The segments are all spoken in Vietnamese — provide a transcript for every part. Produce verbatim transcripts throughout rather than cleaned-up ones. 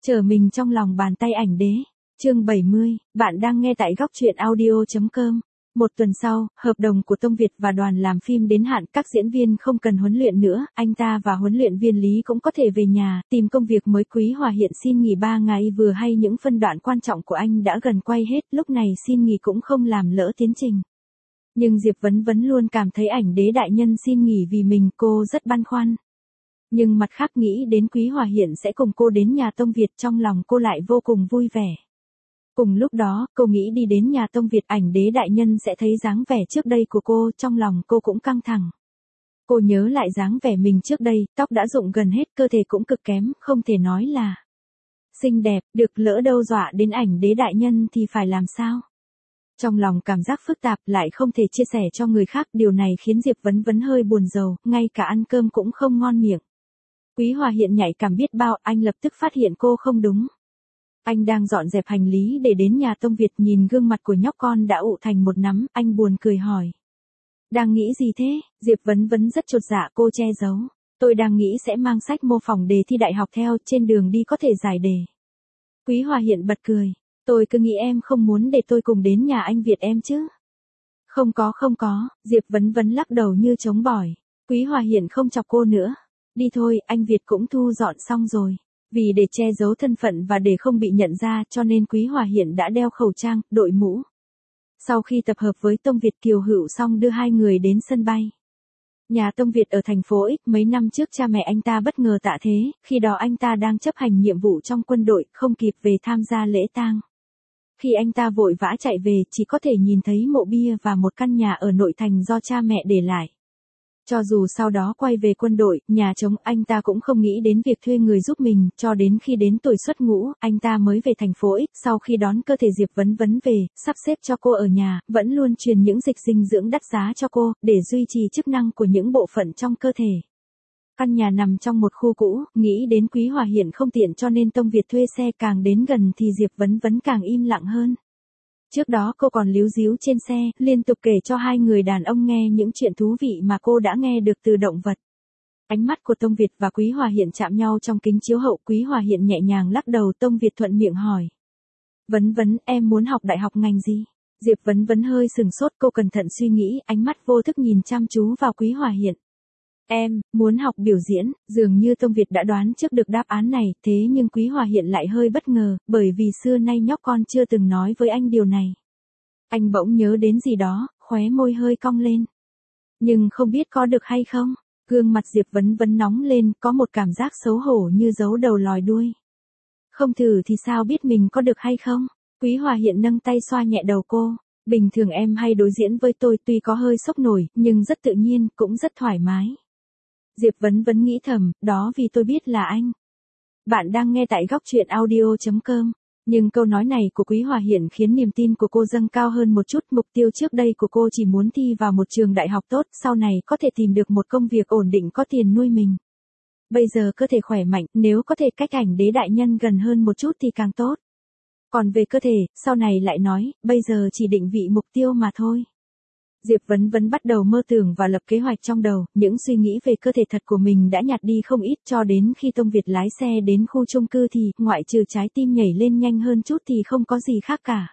Trở mình trong lòng bàn tay ảnh đế. Chương bảy mươi, bạn đang nghe tại góc truyện audio chấm com. Một tuần sau, hợp đồng của Tông Việt và đoàn làm phim đến hạn, các diễn viên không cần huấn luyện nữa, anh ta và huấn luyện viên Lý cũng có thể về nhà, tìm công việc mới. Quý Hòa Hiện xin nghỉ ba ngày, vừa hay những phân đoạn quan trọng của anh đã gần quay hết, lúc này xin nghỉ cũng không làm lỡ tiến trình. Nhưng Diệp Vấn Vấn luôn cảm thấy ảnh đế đại nhân xin nghỉ vì mình, cô rất băn khoăn. Nhưng mặt khác nghĩ đến Quý Hòa Hiện sẽ cùng cô đến nhà Tông Việt, trong lòng cô lại vô cùng vui vẻ. Cùng lúc đó, cô nghĩ đi đến nhà Tông Việt, ảnh đế đại nhân sẽ thấy dáng vẻ trước đây của cô, trong lòng cô cũng căng thẳng. Cô nhớ lại dáng vẻ mình trước đây, tóc đã rụng gần hết, cơ thể cũng cực kém, không thể nói là xinh đẹp, được, lỡ đâu dọa đến ảnh đế đại nhân thì phải làm sao? Trong lòng cảm giác phức tạp, lại không thể chia sẻ cho người khác, điều này khiến Diệp Vấn Vấn hơi buồn rầu, ngay cả ăn cơm cũng không ngon miệng. Quý Hòa Hiện nhạy cảm biết bao, anh lập tức phát hiện cô không đúng. Anh đang dọn dẹp hành lý để đến nhà Tông Việt, nhìn gương mặt của nhóc con đã ụ thành một nắm, anh buồn cười hỏi. Đang nghĩ gì thế? Diệp Vấn Vấn rất chột dạ, cô che giấu. Tôi đang nghĩ sẽ mang sách mô phỏng đề thi đại học theo, trên đường đi có thể giải đề. Quý Hòa Hiện bật cười. Tôi cứ nghĩ em không muốn để tôi cùng đến nhà anh Việt em chứ. Không có không có, Diệp Vấn Vấn lắc đầu như chống bỏi. Quý Hòa Hiện không chọc cô nữa. Đi thôi, anh Việt cũng thu dọn xong rồi. Vì để che giấu thân phận và để không bị nhận ra, cho nên Quý Hòa Hiện đã đeo khẩu trang, đội mũ. Sau khi tập hợp với Tông Việt, Kiều Hữu xong đưa hai người đến sân bay. Nhà Tông Việt ở thành phố X, mấy năm trước cha mẹ anh ta bất ngờ tạ thế, khi đó anh ta đang chấp hành nhiệm vụ trong quân đội, không kịp về tham gia lễ tang. Khi anh ta vội vã chạy về, chỉ có thể nhìn thấy mộ bia và một căn nhà ở nội thành do cha mẹ để lại. Cho dù sau đó quay về quân đội, nhà trống, anh ta cũng không nghĩ đến việc thuê người giúp mình, cho đến khi đến tuổi xuất ngũ, anh ta mới về thành phố X. Sau khi đón cơ thể Diệp Vấn Vấn về, sắp xếp cho cô ở nhà, vẫn luôn truyền những dịch dinh dưỡng đắt giá cho cô, để duy trì chức năng của những bộ phận trong cơ thể. Căn nhà nằm trong một khu cũ, nghĩ đến Quý Hòa Hiện không tiện cho nên Tông Việt thuê xe, càng đến gần thì Diệp Vấn Vấn càng im lặng hơn. Trước đó cô còn líu díu trên xe, liên tục kể cho hai người đàn ông nghe những chuyện thú vị mà cô đã nghe được từ động vật. Ánh mắt của Tông Việt và Quý Hòa Hiện chạm nhau trong kính chiếu hậu, Quý Hòa Hiện nhẹ nhàng lắc đầu, Tông Việt thuận miệng hỏi. Vấn Vấn, em muốn học đại học ngành gì? Diệp Vấn Vấn hơi sừng sốt, cô cẩn thận suy nghĩ, ánh mắt vô thức nhìn chăm chú vào Quý Hòa Hiện. Em, muốn học biểu diễn, dường như Tông Việt đã đoán trước được đáp án này, thế nhưng Quý Hòa Hiện lại hơi bất ngờ, bởi vì xưa nay nhóc con chưa từng nói với anh điều này. Anh bỗng nhớ đến gì đó, khóe môi hơi cong lên. Nhưng không biết có được hay không? Gương mặt Diệp Vấn Vấn nóng lên, có một cảm giác xấu hổ như giấu đầu lòi đuôi. Không thử thì sao biết mình có được hay không? Quý Hòa Hiện nâng tay xoa nhẹ đầu cô. Bình thường em hay đối diễn với tôi, tuy có hơi sốc nổi, nhưng rất tự nhiên, cũng rất thoải mái. Diệp Vấn Vấn nghĩ thầm, đó vì tôi biết là anh. Bạn đang nghe tại góc truyện audio chấm com. Nhưng câu nói này của Quý Hòa Hiện khiến niềm tin của cô dâng cao hơn một chút. Mục tiêu trước đây của cô chỉ muốn thi vào một trường đại học tốt, sau này có thể tìm được một công việc ổn định có tiền nuôi mình. Bây giờ cơ thể khỏe mạnh, nếu có thể cách ảnh đế đại nhân gần hơn một chút thì càng tốt. Còn về cơ thể, sau này lại nói, bây giờ chỉ định vị mục tiêu mà thôi. Diệp Vấn Vấn bắt đầu mơ tưởng và lập kế hoạch trong đầu, những suy nghĩ về cơ thể thật của mình đã nhạt đi không ít, cho đến khi Tông Việt lái xe đến khu chung cư thì, ngoại trừ trái tim nhảy lên nhanh hơn chút thì không có gì khác cả.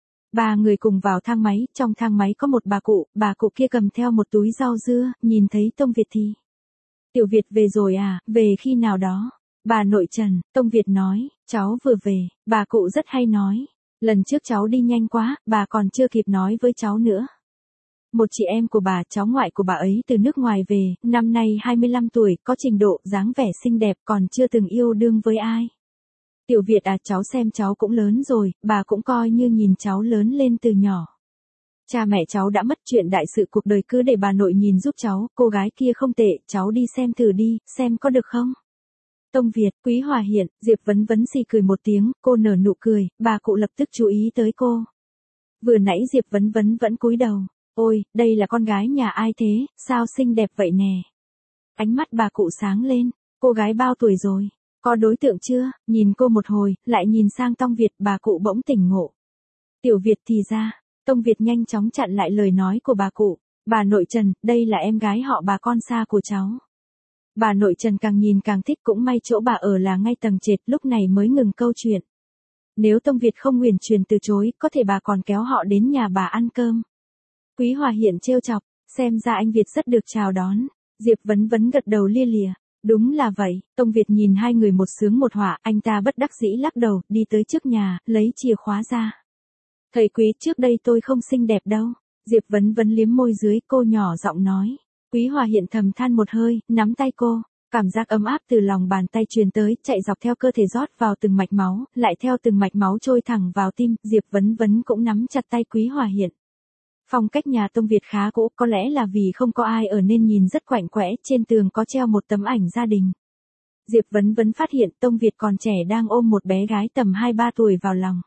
Ba người cùng vào thang máy, trong thang máy có một bà cụ, bà cụ kia cầm theo một túi rau dưa, nhìn thấy Tông Việt thì. Tiểu Việt về rồi à, về khi nào đó? Bà nội Trần, Tông Việt nói, cháu vừa về, bà cụ rất hay nói. Lần trước cháu đi nhanh quá, bà còn chưa kịp nói với cháu nữa. Một chị em của bà, cháu ngoại của bà ấy từ nước ngoài về, năm nay hai mươi lăm tuổi, có trình độ, dáng vẻ xinh đẹp, còn chưa từng yêu đương với ai. Tiểu Việt à, cháu xem cháu cũng lớn rồi, bà cũng coi như nhìn cháu lớn lên từ nhỏ. Cha mẹ cháu đã mất, chuyện đại sự cuộc đời cứ để bà nội nhìn giúp cháu, cô gái kia không tệ, cháu đi xem thử đi, xem có được không? Tông Việt, Quý Hòa Hiện, Diệp Vấn Vấn xì cười một tiếng, cô nở nụ cười, bà cụ lập tức chú ý tới cô. Vừa nãy Diệp Vấn Vấn vẫn cúi đầu. Ôi, đây là con gái nhà ai thế, sao xinh đẹp vậy nè? Ánh mắt bà cụ sáng lên, cô gái bao tuổi rồi? Có đối tượng chưa? Nhìn cô một hồi, lại nhìn sang Tông Việt, bà cụ bỗng tỉnh ngộ. Tiểu Việt thì ra, Tông Việt nhanh chóng chặn lại lời nói của bà cụ. Bà nội Trần, đây là em gái họ bà con xa của cháu. Bà nội Trần càng nhìn càng thích, cũng may chỗ bà ở là ngay tầng trệt, lúc này mới ngừng câu chuyện. Nếu Tông Việt không uyển chuyển từ chối, có thể bà còn kéo họ đến nhà bà ăn cơm. Quý Hòa Hiện trêu chọc, xem ra anh Việt rất được chào đón. Diệp Vấn Vấn gật đầu lia lịa. Đúng là vậy, Tông Việt nhìn hai người một sướng một họa, anh ta bất đắc dĩ lắc đầu, đi tới trước nhà, lấy chìa khóa ra. Thầy Quý, trước đây tôi không xinh đẹp đâu. Diệp Vấn Vấn liếm môi dưới, cô nhỏ giọng nói. Quý Hòa Hiện thầm than một hơi, nắm tay cô. Cảm giác ấm áp từ lòng bàn tay truyền tới, chạy dọc theo cơ thể rót vào từng mạch máu, lại theo từng mạch máu trôi thẳng vào tim. Diệp Vấn Vấn cũng nắm chặt tay Quý Hòa Hiện. Phong cách nhà Tông Việt khá cũ, có lẽ là vì không có ai ở nên nhìn rất quạnh quẽ, trên tường có treo một tấm ảnh gia đình. Diệp Vấn Vấn phát hiện Tông Việt còn trẻ đang ôm một bé gái tầm hai ba tuổi vào lòng.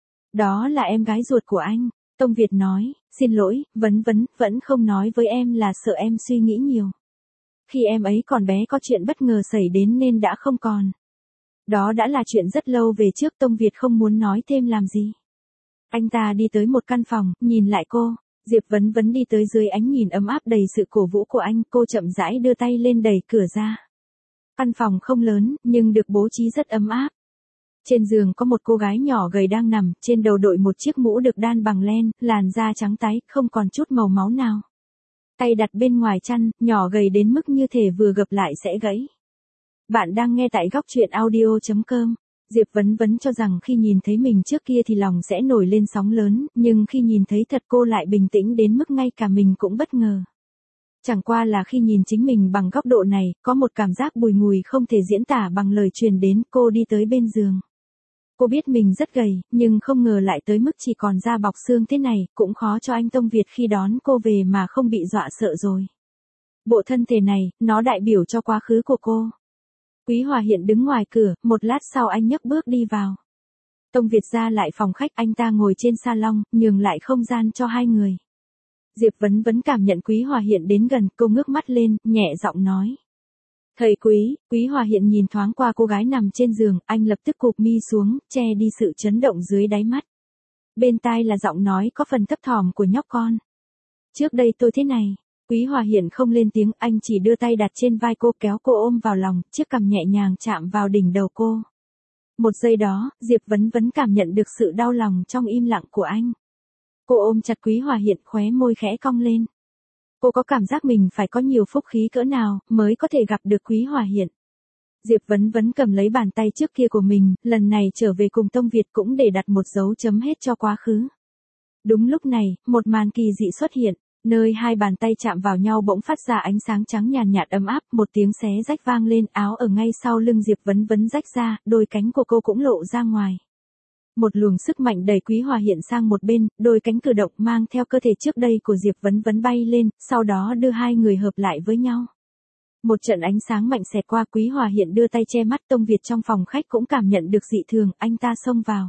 Đó là em gái ruột của anh. Tông Việt nói, xin lỗi, Vấn Vấn, vẫn không nói với em là sợ em suy nghĩ nhiều. Khi em ấy còn bé có chuyện bất ngờ xảy đến nên đã không còn. Đó đã là chuyện rất lâu về trước, Tông Việt không muốn nói thêm làm gì. Anh ta đi tới một căn phòng, nhìn lại cô. Diệp Vấn Vấn đi tới dưới ánh nhìn ấm áp đầy sự cổ vũ của anh, cô chậm rãi đưa tay lên đẩy cửa ra. Căn phòng không lớn, nhưng được bố trí rất ấm áp. Trên giường có một cô gái nhỏ gầy đang nằm, trên đầu đội một chiếc mũ được đan bằng len, làn da trắng tái, không còn chút màu máu nào. Tay đặt bên ngoài chăn, nhỏ gầy đến mức như thể vừa gập lại sẽ gãy. Bạn đang nghe tại góc truyện audio chấm com. Diệp Vấn Vấn cho rằng khi nhìn thấy mình trước kia thì lòng sẽ nổi lên sóng lớn, nhưng khi nhìn thấy thật cô lại bình tĩnh đến mức ngay cả mình cũng bất ngờ. Chẳng qua là khi nhìn chính mình bằng góc độ này, có một cảm giác bùi ngùi không thể diễn tả bằng lời truyền đến. Cô đi tới bên giường. Cô biết mình rất gầy, nhưng không ngờ lại tới mức chỉ còn da bọc xương thế này, cũng khó cho anh Tông Việt khi đón cô về mà không bị dọa sợ rồi. Bộ thân thể này, nó đại biểu cho quá khứ của cô. Quý Hòa Hiện đứng ngoài cửa, một lát sau anh nhấc bước đi vào. Tông Việt ra lại phòng khách, anh ta ngồi trên salon, nhường lại không gian cho hai người. Diệp Vấn Vấn cảm nhận Quý Hòa Hiện đến gần, cô ngước mắt lên, nhẹ giọng nói. Thầy Quý. Quý Hòa Hiện nhìn thoáng qua cô gái nằm trên giường, anh lập tức cụp mi xuống, che đi sự chấn động dưới đáy mắt. Bên tai là giọng nói có phần thấp thỏm của nhóc con. Trước đây tôi thế này. Quý Hòa Hiện không lên tiếng, anh chỉ đưa tay đặt trên vai cô, kéo cô ôm vào lòng, chiếc cằm nhẹ nhàng chạm vào đỉnh đầu cô. Một giây đó, Diệp Vấn Vấn cảm nhận được sự đau lòng trong im lặng của anh. Cô ôm chặt Quý Hòa Hiện, khóe môi khẽ cong lên. Cô có cảm giác mình phải có nhiều phúc khí cỡ nào mới có thể gặp được Quý Hòa Hiện. Diệp Vấn Vấn cầm lấy bàn tay trước kia của mình, lần này trở về cùng Tông Việt cũng để đặt một dấu chấm hết cho quá khứ. Đúng lúc này, một màn kỳ dị xuất hiện. Nơi hai bàn tay chạm vào nhau bỗng phát ra ánh sáng trắng nhàn nhạt, nhạt ấm áp, một tiếng xé rách vang lên, áo ở ngay sau lưng Diệp Vấn Vấn rách ra, đôi cánh của cô cũng lộ ra ngoài. Một luồng sức mạnh đẩy Quý Hòa Hiện sang một bên, đôi cánh cử động mang theo cơ thể trước đây của Diệp Vấn Vấn bay lên, sau đó đưa hai người hợp lại với nhau. Một trận ánh sáng mạnh xẹt qua, Quý Hòa Hiện đưa tay che mắt. Tông Việt trong phòng khách cũng cảm nhận được dị thường, anh ta xông vào.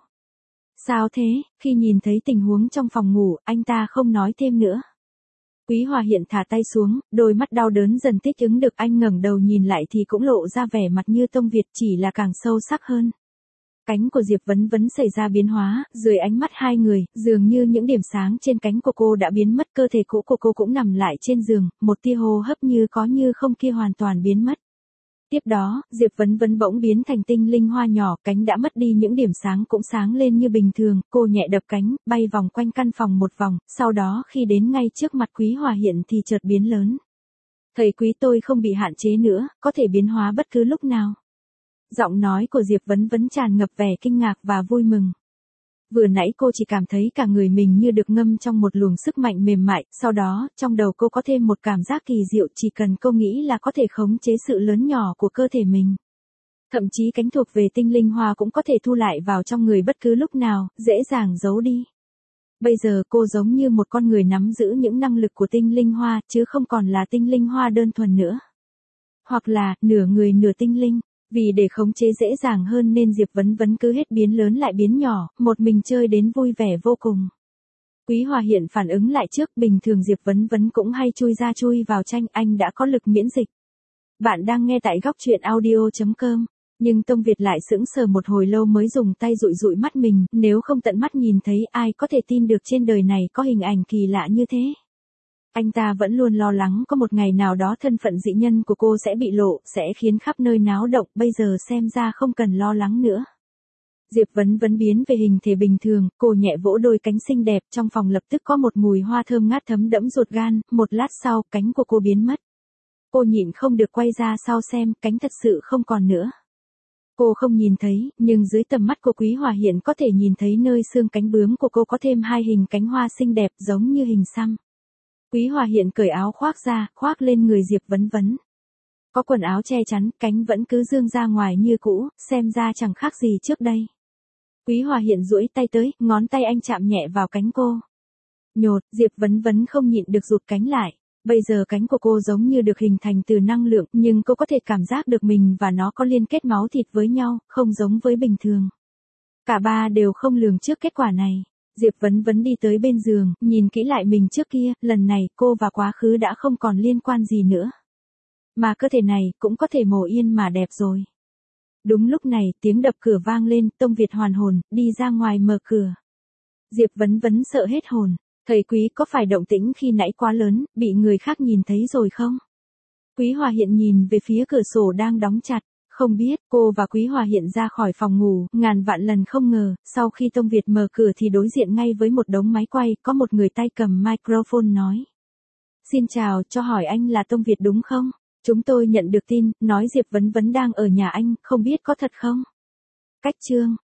Sao thế? Khi nhìn thấy tình huống trong phòng ngủ, anh ta không nói thêm nữa. Quý Hòa Hiện thả tay xuống, đôi mắt đau đớn dần thích ứng được, anh ngẩng đầu nhìn lại thì cũng lộ ra vẻ mặt như Tông Việt, chỉ là càng sâu sắc hơn. Cánh của Diệp Vấn Vấn xảy ra biến hóa, dưới ánh mắt hai người, dường như những điểm sáng trên cánh của cô đã biến mất, cơ thể cũ của cô cũng nằm lại trên giường, một tia hô hấp như có như không kia hoàn toàn biến mất. Tiếp đó, Diệp Vấn Vấn bỗng biến thành tinh linh hoa nhỏ, cánh đã mất đi những điểm sáng cũng sáng lên như bình thường, cô nhẹ đập cánh, bay vòng quanh căn phòng một vòng, sau đó khi đến ngay trước mặt Quý Hòa Hiện thì chợt biến lớn. Thầy Quý, tôi không bị hạn chế nữa, có thể biến hóa bất cứ lúc nào. Giọng nói của Diệp Vấn Vấn tràn ngập vẻ kinh ngạc và vui mừng. Vừa nãy cô chỉ cảm thấy cả người mình như được ngâm trong một luồng sức mạnh mềm mại, sau đó, trong đầu cô có thêm một cảm giác kỳ diệu, chỉ cần cô nghĩ là có thể khống chế sự lớn nhỏ của cơ thể mình. Thậm chí cánh thuộc về tinh linh hoa cũng có thể thu lại vào trong người bất cứ lúc nào, dễ dàng giấu đi. Bây giờ cô giống như một con người nắm giữ những năng lực của tinh linh hoa, chứ không còn là tinh linh hoa đơn thuần nữa. Hoặc là, nửa người nửa tinh linh. Vì để khống chế dễ dàng hơn nên Diệp Vấn Vấn cứ hết biến lớn lại biến nhỏ, một mình chơi đến vui vẻ vô cùng. Quý Hòa Hiện phản ứng lại trước, bình thường Diệp Vấn Vấn cũng hay chui ra chui vào tranh, anh đã có lực miễn dịch. Bạn đang nghe tại góc truyện audio chấm com. Nhưng Tông Việt lại sững sờ một hồi lâu mới dùng tay dụi dụi mắt mình, nếu không tận mắt nhìn thấy ai có thể tin được trên đời này có hình ảnh kỳ lạ như thế. Anh ta vẫn luôn lo lắng có một ngày nào đó thân phận dị nhân của cô sẽ bị lộ, sẽ khiến khắp nơi náo động, bây giờ xem ra không cần lo lắng nữa. Diệp Vấn Vấn biến về hình thể bình thường, cô nhẹ vỗ đôi cánh xinh đẹp, trong phòng lập tức có một mùi hoa thơm ngát thấm đẫm ruột gan, một lát sau, cánh của cô biến mất. Cô nhịn không được quay ra sau xem, cánh thật sự không còn nữa. Cô không nhìn thấy, nhưng dưới tầm mắt của Quý Hòa Hiện có thể nhìn thấy nơi xương cánh bướm của cô có thêm hai hình cánh hoa xinh đẹp giống như hình xăm. Quý Hòa Hiện cởi áo khoác ra, khoác lên người Diệp Vấn Vấn. Có quần áo che chắn, cánh vẫn cứ dương ra ngoài như cũ, xem ra chẳng khác gì trước đây. Quý Hòa Hiện duỗi tay tới, ngón tay anh chạm nhẹ vào cánh cô. Nhột, Diệp Vấn Vấn không nhịn được rụt cánh lại. Bây giờ cánh của cô giống như được hình thành từ năng lượng, nhưng cô có thể cảm giác được mình và nó có liên kết máu thịt với nhau, không giống với bình thường. Cả ba đều không lường trước kết quả này. Diệp Vấn Vấn đi tới bên giường, nhìn kỹ lại mình trước kia, lần này cô và quá khứ đã không còn liên quan gì nữa. Mà cơ thể này cũng có thể mồ yên mà đẹp rồi. Đúng lúc này, tiếng đập cửa vang lên, Tông Việt hoàn hồn, đi ra ngoài mở cửa. Diệp Vấn Vấn sợ hết hồn. Thầy Quý có phải động tĩnh khi nãy quá lớn, bị người khác nhìn thấy rồi không? Quý Hòa Hiện nhìn về phía cửa sổ đang đóng chặt. Không biết, cô và Quý Hòa Hiện ra khỏi phòng ngủ, ngàn vạn lần không ngờ, sau khi Tông Việt mở cửa thì đối diện ngay với một đống máy quay, có một người tay cầm microphone nói. Xin chào, cho hỏi anh là Tông Việt đúng không? Chúng tôi nhận được tin, nói Diệp Vấn Vấn đang ở nhà anh, không biết có thật không? Cách chương